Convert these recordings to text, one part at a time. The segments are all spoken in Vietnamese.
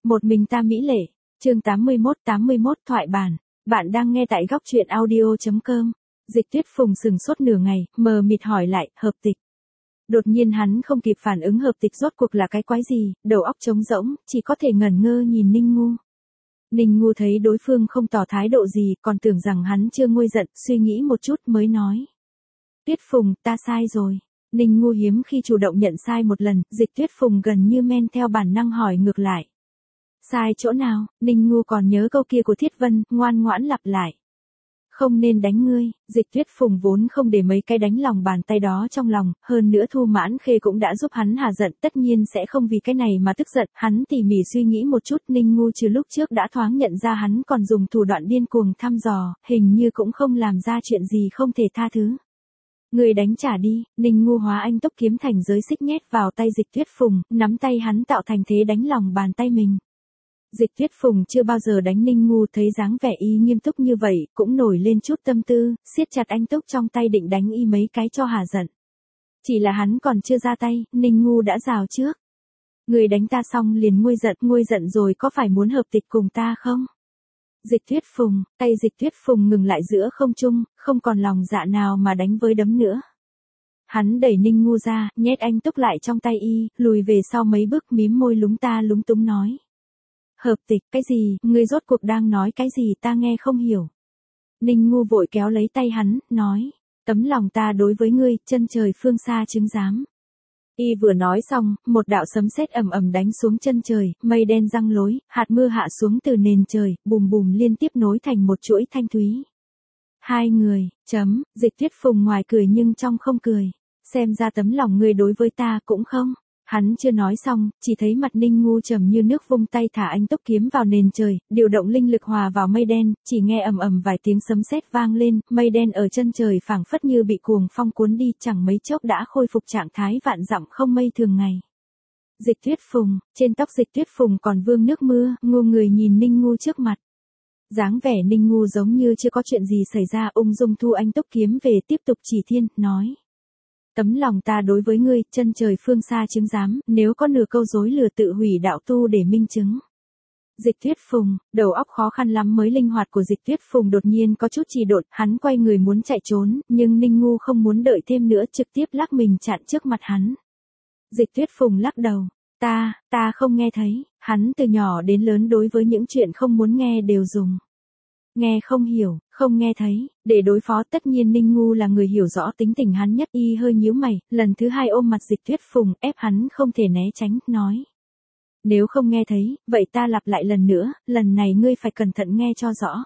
Một mình ta mỹ lệ, chương 81 thoại bản, bạn đang nghe tại góc truyện audio.com. Dịch Tuyết Phùng sừng sốt nửa ngày, mờ mịt hỏi lại, hợp tịch. Đột nhiên hắn không kịp phản ứng hợp tịch rốt cuộc là cái quái gì, đầu óc trống rỗng, chỉ có thể ngẩn ngơ nhìn Ninh Ngu. Ninh Ngu thấy đối phương không tỏ thái độ gì, còn tưởng rằng hắn chưa nguôi giận, suy nghĩ một chút mới nói. Tuyết Phùng, ta sai rồi. Ninh Ngu hiếm khi chủ động nhận sai một lần, Dịch Tuyết Phùng gần như men theo bản năng hỏi ngược lại. Sai chỗ nào? Ninh Ngu còn nhớ câu kia của Thiết Vân, ngoan ngoãn lặp lại. Không nên đánh ngươi. Dịch Tuyết Phùng vốn không để mấy cái đánh lòng bàn tay đó trong lòng, hơn nữa Thu Mãn Khê cũng đã giúp hắn hạ giận, tất nhiên sẽ không vì cái này mà tức giận. Hắn tỉ mỉ suy nghĩ một chút, Ninh Ngu trừ lúc trước đã thoáng nhận ra hắn còn dùng thủ đoạn điên cuồng thăm dò, hình như cũng không làm ra chuyện gì không thể tha thứ. Người đánh trả đi. Ninh Ngu hóa anh tốc kiếm thành giới xích nhét vào tay Dịch Tuyết Phùng, nắm tay hắn tạo thành thế đánh lòng bàn tay mình. Dịch Tuyết Phùng chưa bao giờ đánh Ninh Ngu, thấy dáng vẻ y nghiêm túc như vậy, cũng nổi lên chút tâm tư, siết chặt anh tốc trong tay định đánh y mấy cái cho hả giận. Chỉ là hắn còn chưa ra tay, Ninh Ngu đã rào trước. Người đánh ta xong liền nguôi giận rồi có phải muốn hợp tịch cùng ta không? Dịch Tuyết Phùng, tay Dịch Tuyết Phùng ngừng lại giữa không trung, không còn lòng dạ nào mà đánh với đấm nữa. Hắn đẩy Ninh Ngu ra, nhét anh túc lại trong tay y, lùi về sau mấy bước mím môi lúng túng nói. Hợp tịch, cái gì, ngươi rốt cuộc đang nói cái gì ta nghe không hiểu. Ninh Ngu vội kéo lấy tay hắn, nói. Tấm lòng ta đối với ngươi, chân trời phương xa chứng giám. Y vừa nói xong, một đạo sấm sét ầm ầm đánh xuống chân trời, mây đen răng lối, hạt mưa hạ xuống từ nền trời, bùm bùm liên tiếp nối thành một chuỗi thanh thúy. Hai người, Dịch Tuyết Phùng ngoài cười nhưng trong không cười. Xem ra tấm lòng ngươi đối với ta cũng không. Hắn chưa nói xong, chỉ thấy mặt Ninh Ngu trầm như nước vung tay thả anh tốc kiếm vào nền trời, điều động linh lực hòa vào mây đen, chỉ nghe ầm ầm vài tiếng sấm sét vang lên, mây đen ở chân trời phảng phất như bị cuồng phong cuốn đi, chẳng mấy chốc đã khôi phục trạng thái vạn dặm không mây thường ngày. Dịch Tuyết Phùng, trên tóc Dịch Tuyết Phùng còn vương nước mưa, ngu người nhìn Ninh Ngu trước mặt. Dáng vẻ Ninh Ngu giống như chưa có chuyện gì xảy ra, ung dung thu anh tốc kiếm về tiếp tục chỉ thiên, nói. Tấm lòng ta đối với ngươi, chân trời phương xa chứng giám, nếu có nửa câu dối lừa tự hủy đạo tu để minh chứng. Dịch Tuyết Phùng, đầu óc khó khăn lắm mới linh hoạt của Dịch Tuyết Phùng đột nhiên có chút trì độn, hắn quay người muốn chạy trốn, nhưng Ninh Ngu không muốn đợi thêm nữa, trực tiếp lắc mình chặn trước mặt hắn. Dịch Tuyết Phùng lắc đầu, ta không nghe thấy, hắn từ nhỏ đến lớn đối với những chuyện không muốn nghe đều dùng. Nghe không hiểu, không nghe thấy, để đối phó tất nhiên Ninh Ngu là người hiểu rõ tính tình hắn nhất, y hơi nhíu mày, lần thứ hai ôm mặt Dịch Tuyết Phùng, ép hắn không thể né tránh, nói. Nếu không nghe thấy, vậy ta lặp lại lần nữa, lần này ngươi phải cẩn thận nghe cho rõ.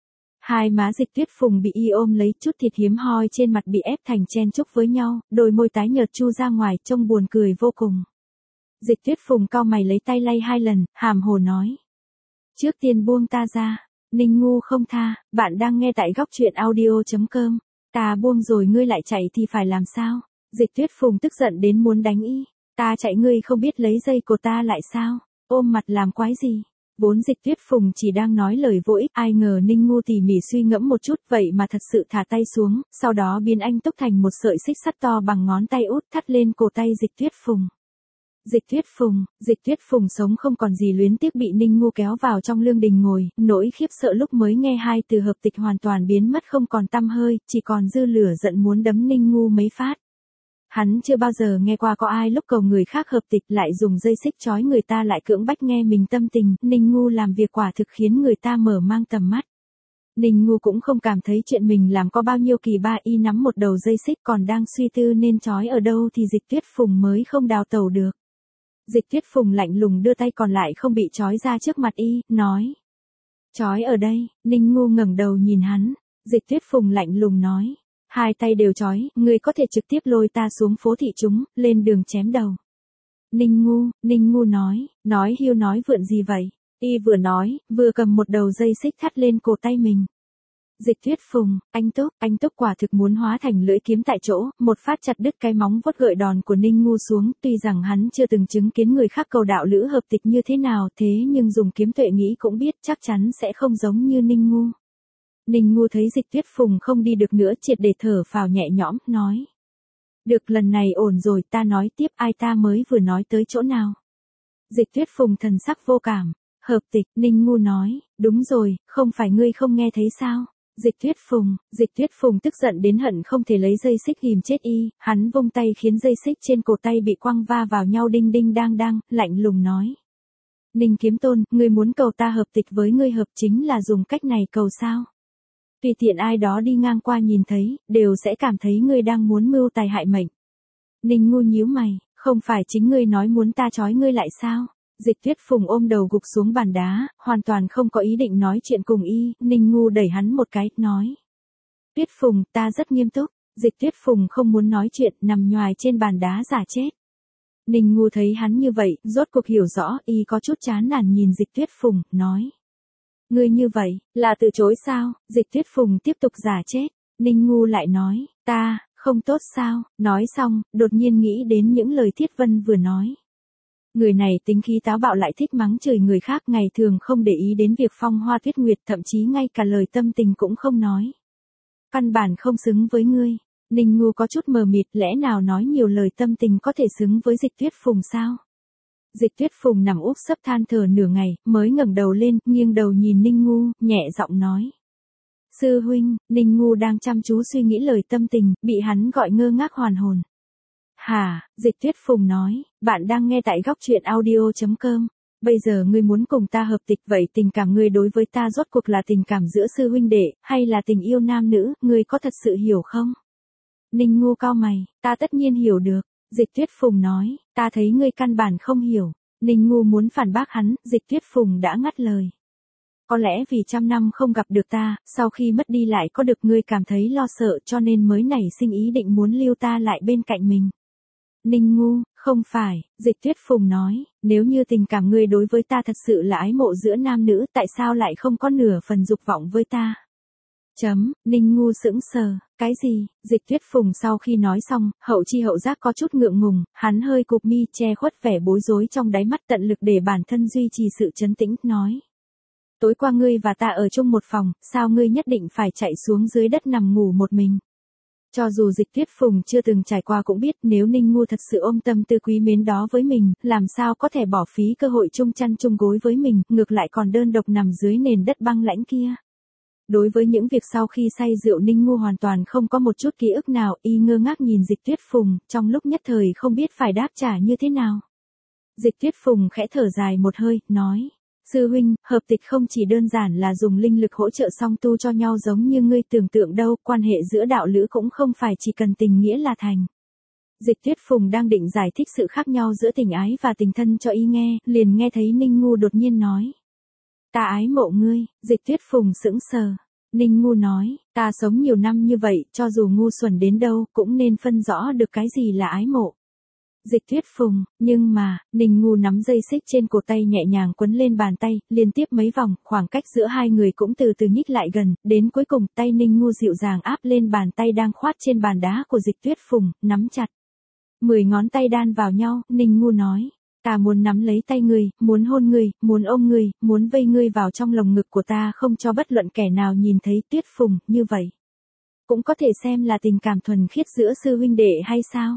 Hai má Dịch Tuyết Phùng bị y ôm lấy, chút thịt hiếm hoi trên mặt bị ép thành chen chúc với nhau, đôi môi tái nhợt chu ra ngoài, trông buồn cười vô cùng. Dịch Tuyết Phùng cau mày lấy tay lay hai lần, hàm hồ nói. Trước tiên buông ta ra. Ninh Ngu không tha, bạn đang nghe tại góc truyện audio.com. Ta buông rồi ngươi lại chạy thì phải làm sao? Dịch Tuyết Phùng tức giận đến muốn đánh y. Ta chạy ngươi không biết lấy dây của ta lại sao? Ôm mặt làm quái gì? Vốn Dịch Tuyết Phùng chỉ đang nói lời vô ích, ai ngờ Ninh Ngu tỉ mỉ suy ngẫm một chút vậy mà thật sự thả tay xuống, sau đó biến anh túc thành một sợi xích sắt to bằng ngón tay út thắt lên cổ tay Dịch Tuyết Phùng. Dịch Tuyết Phùng sống không còn gì luyến tiếc bị Ninh Ngu kéo vào trong lương đình ngồi, nỗi khiếp sợ lúc mới nghe hai từ hợp tịch hoàn toàn biến mất không còn tăm hơi, chỉ còn dư lửa giận muốn đấm Ninh Ngu mấy phát. Hắn chưa bao giờ nghe qua có ai lúc cầu người khác hợp tịch lại dùng dây xích trói người ta lại cưỡng bách nghe mình tâm tình, Ninh Ngu làm việc quả thực khiến người ta mở mang tầm mắt. Ninh Ngu cũng không cảm thấy chuyện mình làm có bao nhiêu kỳ ba, y nắm một đầu dây xích còn đang suy tư nên trói ở đâu thì Dịch Tuyết Phùng mới không đào tẩu được. Dịch Tuyết Phùng lạnh lùng đưa tay còn lại không bị trói ra trước mặt y, nói. Trói ở đây. Ninh Ngu ngẩng đầu nhìn hắn. Dịch Tuyết Phùng lạnh lùng nói. Hai tay đều trói, ngươi có thể trực tiếp lôi ta xuống phố thị chúng, lên đường chém đầu. Ninh Ngu nói hiu nói vượn gì vậy? Y vừa nói, vừa cầm một đầu dây xích thắt lên cổ tay mình. Dịch Tuyết Phùng, anh túc quả thực muốn hóa thành lưỡi kiếm tại chỗ, một phát chặt đứt cái móng vuốt gợi đòn của Ninh Ngu xuống, tuy rằng hắn chưa từng chứng kiến người khác cầu đạo lữ hợp tịch như thế nào, thế nhưng dùng kiếm tuệ nghĩ cũng biết chắc chắn sẽ không giống như Ninh Ngu. Ninh Ngu thấy Dịch Tuyết Phùng không đi được nữa, triệt để thở phào nhẹ nhõm, nói. Được, lần này ổn rồi, ta nói tiếp, ai ta mới vừa nói tới chỗ nào? Dịch Tuyết Phùng thần sắc vô cảm. Hợp tịch, Ninh Ngu nói, đúng rồi, không phải ngươi không nghe thấy sao? Dịch Tuyết Phùng tức giận đến hận không thể lấy dây xích ghìm chết y, hắn vung tay khiến dây xích trên cổ tay bị quăng va vào nhau đinh đinh đang đang, lạnh lùng nói. Ninh Kiếm Tôn, ngươi muốn cầu ta hợp tịch với ngươi hợp chính là dùng cách này cầu sao? Tùy tiện ai đó đi ngang qua nhìn thấy, đều sẽ cảm thấy ngươi đang muốn mưu tài hại mệnh. Ninh Ngu nhíu mày, không phải chính ngươi nói muốn ta trói ngươi lại sao? Dịch Tuyết Phùng ôm đầu gục xuống bàn đá, hoàn toàn không có ý định nói chuyện cùng y, Ninh Ngu đẩy hắn một cái, nói. Tuyết Phùng, ta rất nghiêm túc. Dịch Tuyết Phùng không muốn nói chuyện, nằm nhoài trên bàn đá giả chết. Ninh Ngu thấy hắn như vậy, rốt cuộc hiểu rõ, y có chút chán nản nhìn Dịch Tuyết Phùng, nói. Ngươi như vậy, là từ chối sao? Dịch Tuyết Phùng tiếp tục giả chết. Ninh Ngu lại nói, ta, không tốt sao? Nói xong, đột nhiên nghĩ đến những lời Thiết Vân vừa nói. Người này tính khí táo bạo lại thích mắng chửi người khác, ngày thường không để ý đến việc phong hoa tuyết nguyệt, thậm chí ngay cả lời tâm tình cũng không nói. Căn bản không xứng với ngươi. Ninh Ngu có chút mờ mịt, lẽ nào nói nhiều lời tâm tình có thể xứng với Dịch Tuyết Phùng sao? Dịch Tuyết Phùng nằm úp sấp than thở nửa ngày, mới ngẩng đầu lên, nghiêng đầu nhìn Ninh Ngu, nhẹ giọng nói. Sư huynh, Ninh Ngu đang chăm chú suy nghĩ lời tâm tình, bị hắn gọi ngơ ngác hoàn hồn. Hả, Dịch Tuyết Phùng nói, bạn đang nghe tại góc truyện audio.com. Bây giờ ngươi muốn cùng ta hợp tịch, vậy tình cảm ngươi đối với ta rốt cuộc là tình cảm giữa sư huynh đệ, hay là tình yêu nam nữ, ngươi có thật sự hiểu không? Ninh Ngu cau mày, ta tất nhiên hiểu được. Dịch Tuyết Phùng nói, ta thấy ngươi căn bản không hiểu. Ninh Ngu muốn phản bác hắn, Dịch Tuyết Phùng đã ngắt lời. Có lẽ vì 100 năm không gặp được ta, sau khi mất đi lại có được ngươi cảm thấy lo sợ cho nên mới nảy sinh ý định muốn lưu ta lại bên cạnh mình. Ninh Ngu, không phải, Dịch Tuyết Phùng nói, nếu như tình cảm ngươi đối với ta thật sự là ái mộ giữa nam nữ, tại sao lại không có nửa phần dục vọng với ta? Ninh Ngu sững sờ, cái gì? Dịch Tuyết Phùng sau khi nói xong, hậu chi hậu giác có chút ngượng ngùng, hắn hơi cụp mi che khuất vẻ bối rối trong đáy mắt, tận lực để bản thân duy trì sự trấn tĩnh, nói. Tối qua ngươi và ta ở chung một phòng, sao ngươi nhất định phải chạy xuống dưới đất nằm ngủ một mình? Cho dù Dịch Tuyết Phùng chưa từng trải qua cũng biết, nếu Ninh Ngu thật sự ôm tâm tư quý mến đó với mình, làm sao có thể bỏ phí cơ hội chung chăn chung gối với mình, ngược lại còn đơn độc nằm dưới nền đất băng lãnh kia. Đối với những việc sau khi say rượu, Ninh Ngu hoàn toàn không có một chút ký ức nào, y ngơ ngác nhìn Dịch Tuyết Phùng, trong lúc nhất thời không biết phải đáp trả như thế nào. Dịch Tuyết Phùng khẽ thở dài một hơi, nói. Sư huynh, hợp tịch không chỉ đơn giản là dùng linh lực hỗ trợ song tu cho nhau giống như ngươi tưởng tượng đâu, quan hệ giữa đạo lữ cũng không phải chỉ cần tình nghĩa là thành. Dịch Tuyết Phùng đang định giải thích sự khác nhau giữa tình ái và tình thân cho y nghe, liền nghe thấy Ninh Ngu đột nhiên nói. Ta ái mộ ngươi. Dịch Tuyết Phùng sững sờ. Ninh Ngu nói, ta sống nhiều năm như vậy, cho dù ngu xuẩn đến đâu, cũng nên phân rõ được cái gì là ái mộ. Dịch Tuyết Phùng, nhưng mà, Ninh Ngu nắm dây xích trên cổ tay nhẹ nhàng quấn lên bàn tay, liên tiếp mấy vòng, khoảng cách giữa hai người cũng từ từ nhích lại gần, đến cuối cùng tay Ninh Ngu dịu dàng áp lên bàn tay đang khoát trên bàn đá của Dịch Tuyết Phùng, nắm chặt. 10 ngón tay đan vào nhau, Ninh Ngu nói. Ta muốn nắm lấy tay ngươi, muốn hôn ngươi, muốn ôm ngươi, muốn vây ngươi vào trong lồng ngực của ta không cho bất luận kẻ nào nhìn thấy. Tuyết Phùng, như vậy. Cũng có thể xem là tình cảm thuần khiết giữa sư huynh đệ hay sao?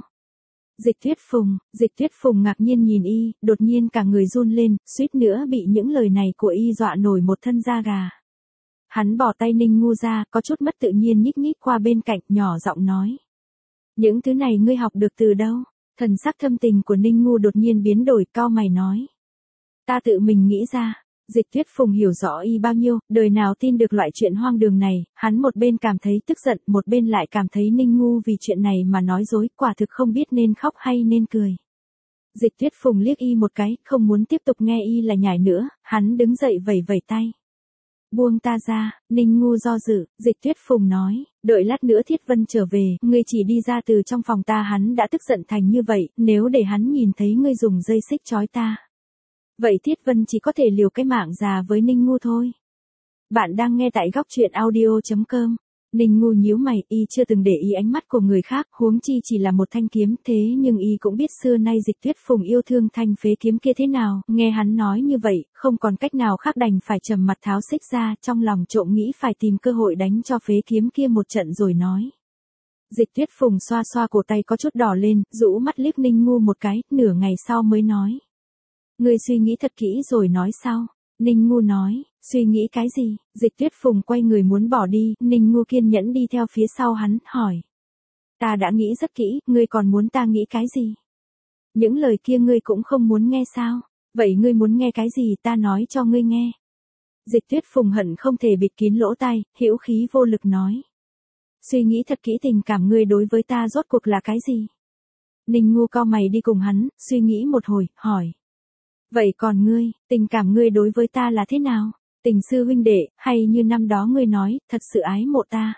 Dịch Tuyết Phùng ngạc nhiên nhìn y, đột nhiên cả người run lên, suýt nữa bị những lời này của y dọa nổi một thân da gà. Hắn bỏ tay Ninh Ngu ra, có chút mất tự nhiên nhích nhích qua bên cạnh, nhỏ giọng nói. Những thứ này ngươi học được từ đâu? Thần sắc thâm tình của Ninh Ngu đột nhiên biến đổi, cau mày nói. Ta tự mình nghĩ ra. Dịch Tuyết Phùng hiểu rõ y bao nhiêu, đời nào tin được loại chuyện hoang đường này, hắn một bên cảm thấy tức giận, một bên lại cảm thấy Ninh Ngu vì chuyện này mà nói dối, quả thực không biết nên khóc hay nên cười. Dịch Tuyết Phùng liếc y một cái, không muốn tiếp tục nghe y là nhải nữa, hắn đứng dậy vẩy vẩy tay. Buông ta ra. Ninh Ngu do dự, Dịch Tuyết Phùng nói, đợi lát nữa Thiết Vân trở về, ngươi chỉ đi ra từ trong phòng ta, hắn đã tức giận thành như vậy, nếu để hắn nhìn thấy ngươi dùng dây xích trói ta. Vậy Thiết Vân chỉ có thể liều cái mạng già với Ninh Ngu thôi. Bạn đang nghe tại góc truyện audio.com. Ninh Ngu nhíu mày, y chưa từng để ý ánh mắt của người khác, huống chi chỉ là một thanh kiếm, thế nhưng y cũng biết xưa nay Dịch Tuyết Phùng yêu thương thanh phế kiếm kia thế nào, nghe hắn nói như vậy, không còn cách nào khác đành phải trầm mặt tháo xích ra, trong lòng trộm nghĩ phải tìm cơ hội đánh cho phế kiếm kia một trận rồi nói. Dịch Tuyết Phùng xoa xoa cổ tay có chút đỏ lên, rũ mắt liếc Ninh Ngu một cái, nửa ngày sau mới nói. Ngươi suy nghĩ thật kỹ rồi nói sao? Ninh Ngu nói, suy nghĩ cái gì? Dịch Tuyết Phùng quay người muốn bỏ đi, Ninh Ngu kiên nhẫn đi theo phía sau hắn, hỏi. Ta đã nghĩ rất kỹ, ngươi còn muốn ta nghĩ cái gì? Những lời kia ngươi cũng không muốn nghe sao? Vậy ngươi muốn nghe cái gì ta nói cho ngươi nghe? Dịch Tuyết Phùng hận không thể bịt kín lỗ tai, hữu khí vô lực nói. Suy nghĩ thật kỹ tình cảm ngươi đối với ta rốt cuộc là cái gì? Ninh Ngu cau mày đi cùng hắn, suy nghĩ một hồi, hỏi. Vậy còn ngươi, tình cảm ngươi đối với ta là thế nào? Tình sư huynh đệ, hay như năm đó ngươi nói, thật sự ái mộ ta?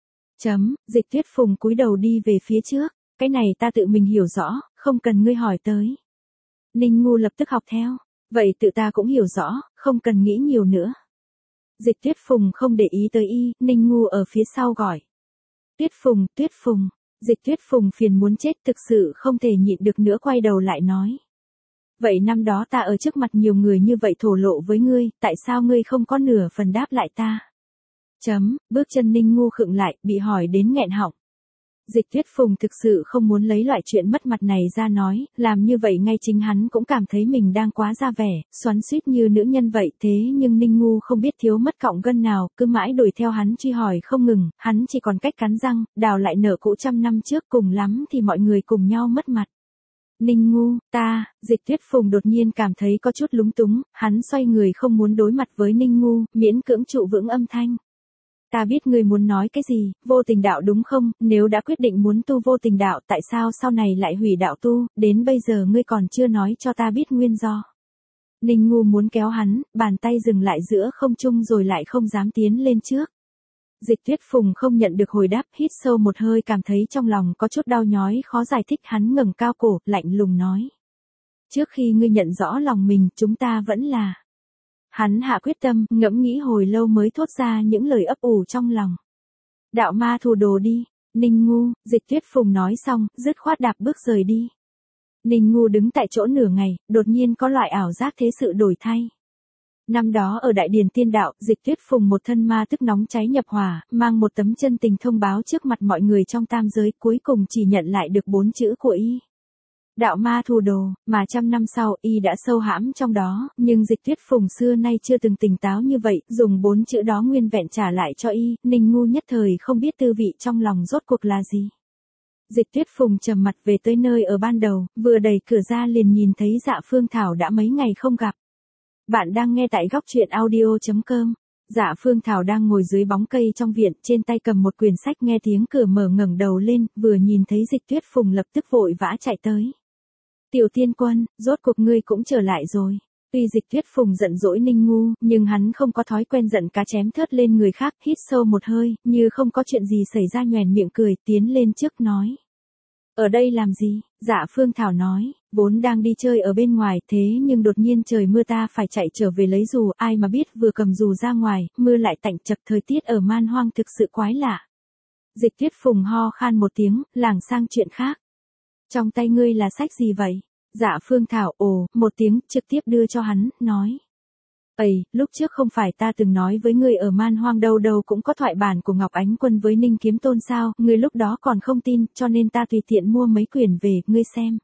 Dịch Tuyết Phùng cúi đầu đi về phía trước, cái này ta tự mình hiểu rõ, không cần ngươi hỏi tới. Ninh Ngu lập tức học theo, vậy tự ta cũng hiểu rõ, không cần nghĩ nhiều nữa. Dịch Tuyết Phùng không để ý tới y, Ninh Ngu ở phía sau gọi. Tuyết Phùng, Dịch Tuyết Phùng phiền muốn chết thực sự không thể nhịn được nữa quay đầu lại nói. Vậy năm đó ta ở trước mặt nhiều người như vậy thổ lộ với ngươi, tại sao ngươi không có nửa phần đáp lại ta? Bước chân Ninh Ngu khựng lại, bị hỏi đến nghẹn họng. Dịch Tuyết Phùng thực sự không muốn lấy loại chuyện mất mặt này ra nói, làm như vậy ngay chính hắn cũng cảm thấy mình đang quá ra vẻ, xoắn xuýt như nữ nhân vậy. Thế nhưng Ninh Ngu không biết thiếu mất cọng gân nào, cứ mãi đuổi theo hắn truy hỏi không ngừng, hắn chỉ còn cách cắn răng, đào lại nợ cũ trăm năm trước, cùng lắm thì mọi người cùng nhau mất mặt. Ninh Ngu, Dịch Tuyết Phùng đột nhiên cảm thấy có chút lúng túng, hắn xoay người không muốn đối mặt với Ninh Ngu, miễn cưỡng trụ vững âm thanh. Ta biết ngươi muốn nói cái gì, vô tình đạo đúng không? Nếu đã quyết định muốn tu vô tình đạo, tại sao sau này lại hủy đạo tu, đến bây giờ ngươi còn chưa nói cho ta biết nguyên do. Ninh Ngu muốn kéo hắn, bàn tay dừng lại giữa không trung rồi lại không dám tiến lên trước. Dịch Tuyết Phùng không nhận được hồi đáp, hít sâu một hơi cảm thấy trong lòng có chút đau nhói khó giải thích, hắn ngẩng cao cổ, lạnh lùng nói. Trước khi ngươi nhận rõ lòng mình, chúng ta vẫn là... Hắn hạ quyết tâm, ngẫm nghĩ hồi lâu mới thốt ra những lời ấp ủ trong lòng. Đạo ma thù đồ đi, Ninh Ngu, Dịch Tuyết Phùng nói xong, dứt khoát đạp bước rời đi. Ninh Ngu đứng tại chỗ nửa ngày, đột nhiên có loại ảo giác thế sự đổi thay. Năm đó ở Đại Điển Tiên Đạo, Dịch Tuyết Phùng một thân ma tức nóng cháy nhập hỏa, mang một tấm chân tình thông báo trước mặt mọi người trong tam giới, cuối cùng chỉ nhận lại được 4 chữ của y. Đạo ma thù đồ, mà trăm năm sau, y đã sâu hãm trong đó, nhưng Dịch Tuyết Phùng xưa nay chưa từng tỉnh táo như vậy, dùng 4 chữ đó nguyên vẹn trả lại cho y, Ninh Ngu nhất thời không biết tư vị trong lòng rốt cuộc là gì. Dịch Tuyết Phùng trầm mặt về tới nơi ở ban đầu, vừa đẩy cửa ra liền nhìn thấy Dạ Phương Thảo đã mấy ngày không gặp. Bạn đang nghe tại góc truyện audio.com. Dạ Phương Thảo đang ngồi dưới bóng cây trong viện, trên tay cầm một quyển sách, nghe tiếng cửa mở ngẩng đầu lên, vừa nhìn thấy Dịch Tuyết Phùng lập tức vội vã chạy tới. Tiểu Tiên Quân, rốt cuộc ngươi cũng trở lại rồi. Tuy Dịch Tuyết Phùng giận dỗi Ninh Ngu, nhưng hắn không có thói quen giận cá chém thớt lên người khác, hít sâu một hơi, như không có chuyện gì xảy ra nhoẻn miệng cười, tiến lên trước nói. Ở đây làm gì? Dạ Phương Thảo nói, vốn đang đi chơi ở bên ngoài, thế nhưng đột nhiên trời mưa ta phải chạy trở về lấy dù, ai mà biết vừa cầm dù ra ngoài, mưa lại tạnh chập, thời tiết ở Man Hoang thực sự quái lạ. Dịch Tuyết Phùng ho khan một tiếng, lảng sang chuyện khác. Trong tay ngươi là sách gì vậy? Dạ Phương Thảo một tiếng, trực tiếp đưa cho hắn, nói. Lúc trước không phải ta từng nói với ngươi ở Man Hoang đâu đâu cũng có thoại bản của Ngọc Ánh Quân với Ninh Kiếm Tôn sao, ngươi lúc đó còn không tin, cho nên ta tùy tiện mua mấy quyển về, ngươi xem.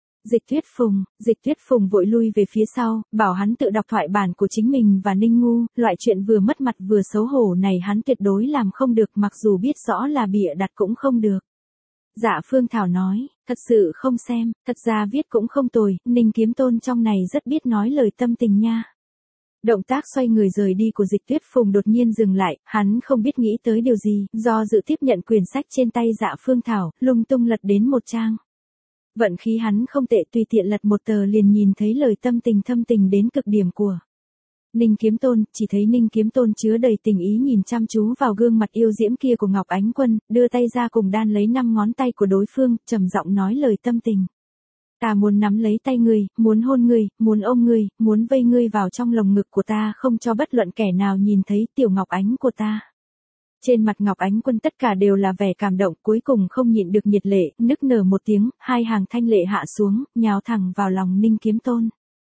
Dịch Tuyết Phùng vội lui về phía sau, bảo hắn tự đọc thoại bản của chính mình và Ninh Ngu, loại chuyện vừa mất mặt vừa xấu hổ này hắn tuyệt đối làm không được, mặc dù biết rõ là bịa đặt cũng không được. Dạ Phương Thảo nói, thật sự không xem, thật ra viết cũng không tồi, Ninh Kiếm Tôn trong này rất biết nói lời tâm tình nha. Động tác xoay người rời đi của Dịch Tuyết Phùng đột nhiên dừng lại, hắn không biết nghĩ tới điều gì, do dự tiếp nhận quyển sách trên tay Dạ Phương Thảo, lung tung lật đến một trang. Vận khí hắn không tệ, tùy tiện lật một tờ liền nhìn thấy lời tâm tình thâm tình đến cực điểm của Ninh Kiếm Tôn, chỉ thấy Ninh Kiếm Tôn chứa đầy tình ý nhìn chăm chú vào gương mặt yêu diễm kia của Ngọc Ánh Quân, đưa tay ra cùng đan lấy 5 ngón tay của đối phương, trầm giọng nói lời tâm tình. Ta muốn nắm lấy tay ngươi, muốn hôn ngươi, muốn ôm ngươi, muốn vây ngươi vào trong lồng ngực của ta, không cho bất luận kẻ nào nhìn thấy tiểu Ngọc Ánh của ta. Trên mặt Ngọc Ánh Quân tất cả đều là vẻ cảm động, cuối cùng không nhịn được nhiệt lệ, nức nở một tiếng, 2 hàng thanh lệ hạ xuống, nhào thẳng vào lòng Ninh Kiếm Tôn.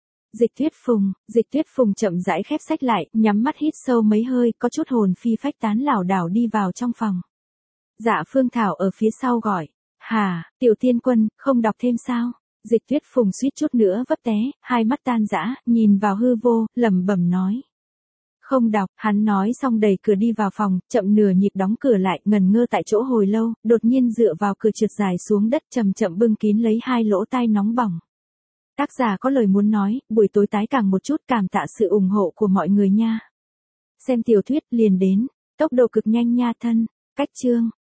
Dịch Tuyết Phùng chậm rãi khép sách lại, nhắm mắt hít sâu mấy hơi, có chút hồn phi phách tán lảo đảo đi vào trong phòng. Dạ Phương Thảo ở phía sau gọi, Tiểu Tiên Quân, không đọc thêm sao? Dịch Tuyết Phùng suýt chút nữa vấp té, hai mắt tan rã, nhìn vào hư vô, lẩm bẩm nói. Không đọc, hắn nói xong đẩy cửa đi vào phòng, chậm nửa nhịp đóng cửa lại, ngần ngơ tại chỗ hồi lâu, đột nhiên dựa vào cửa trượt dài xuống đất chậm chậm bưng kín lấy hai lỗ tai nóng bỏng. Tác giả có lời muốn nói, buổi tối tái càng một chút, cảm tạ sự ủng hộ của mọi người nha. Xem tiểu thuyết liền đến, tốc độ cực nhanh nha thân, cách chương.